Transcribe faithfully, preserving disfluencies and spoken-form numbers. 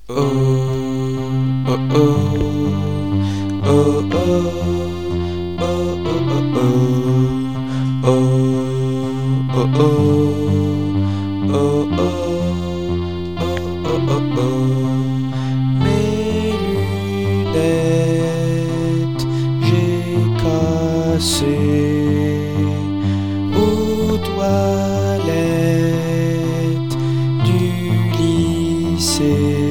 Oh, oh, oh, oh, oh, oh, oh, oh, oh, oh, oh, oh, oh, oh. Mes lunettes, j'ai cassé aux toilettes du lycée.